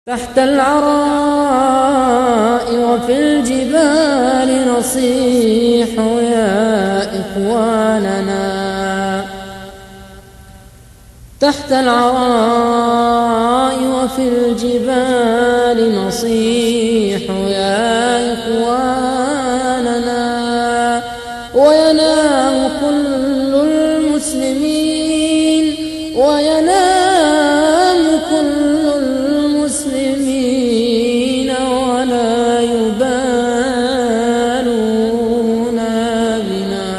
تحت العراء وفي الجبال نصيح يا إخواننا. تحت العراء وفي الجبال نصيح يا إخواننا. وينام كل المسلمين وينام كل المسلمين ولا يبالون بنا.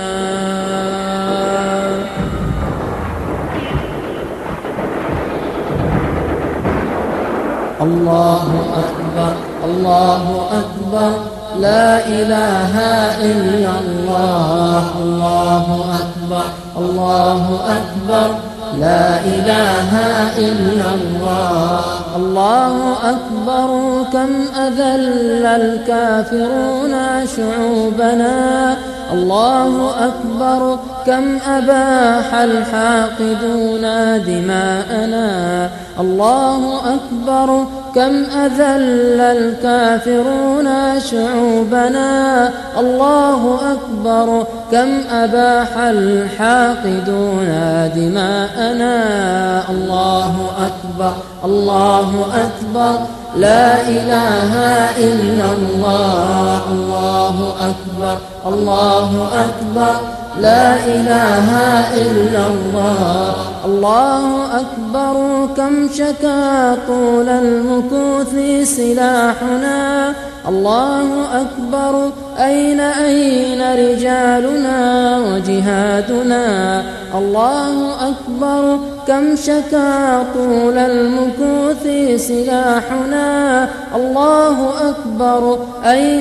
الله أكبر الله أكبر لا إله إلا الله. الله أكبر الله أكبر لا إله إلا الله. الله أكبر كم أذل الكافرون شعوبنا. الله أكبر كم أباح الحاقدون دماءنا. الله أكبر كم أذل الكافرون شعوبنا. الله أكبر كم أباح الحاقدون دماءنا. الله أكبر الله أكبر لا إله إلا الله. الله أكبر الله أكبر لا إله إلا الله. الله أكبر كم شكا طول المكوث سلاحنا. الله أكبر أين رجالنا وجهادنا. الله أكبر كم شكا طول المكوث سلاحنا. الله أكبر أين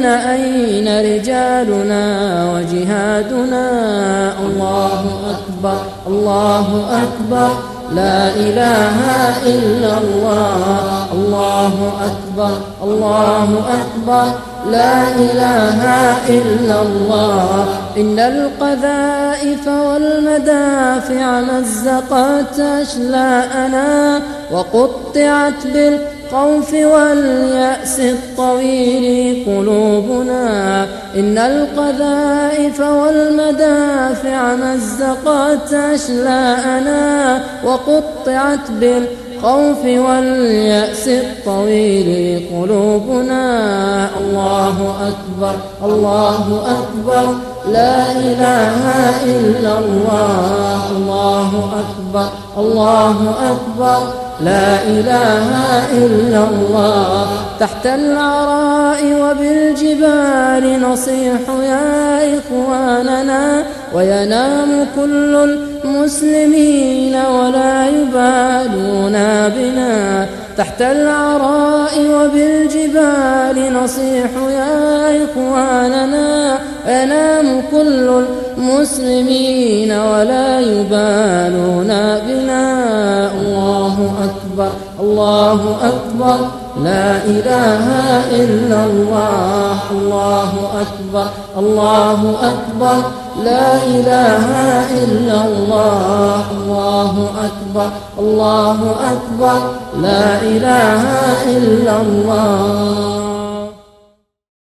رجالنا وجهادنا. الله أكبر الله أكبر لا إله إلا الله. الله أكبر الله أكبر لا إله إلا الله. إن القذائف والمدافع مزقت أشلاءنا وقطعت بالخوف واليأس الطويل قلوبنا. إن القذائف والمدافع مزقت أشلاءنا وقطعت بالخوف واليأس الطويل قلوبنا. الله أكبر الله أكبر لا إله إلا الله. الله أكبر الله أكبر لا إله إلا الله. تحت العراء وبالجبال نصيح يا إخواننا. وينام كل المسلمين ولا يبالون بنا. تحت العراء وبالجبال نصيح يا إخواننا. وينام كل المسلمين ولا يبالون بنا. الله أكبر الله أكبر لا إله إلا الله. الله أكبر الله أكبر لا إله إلا الله. الله أكبر الله أكبر لا إله إلا الله.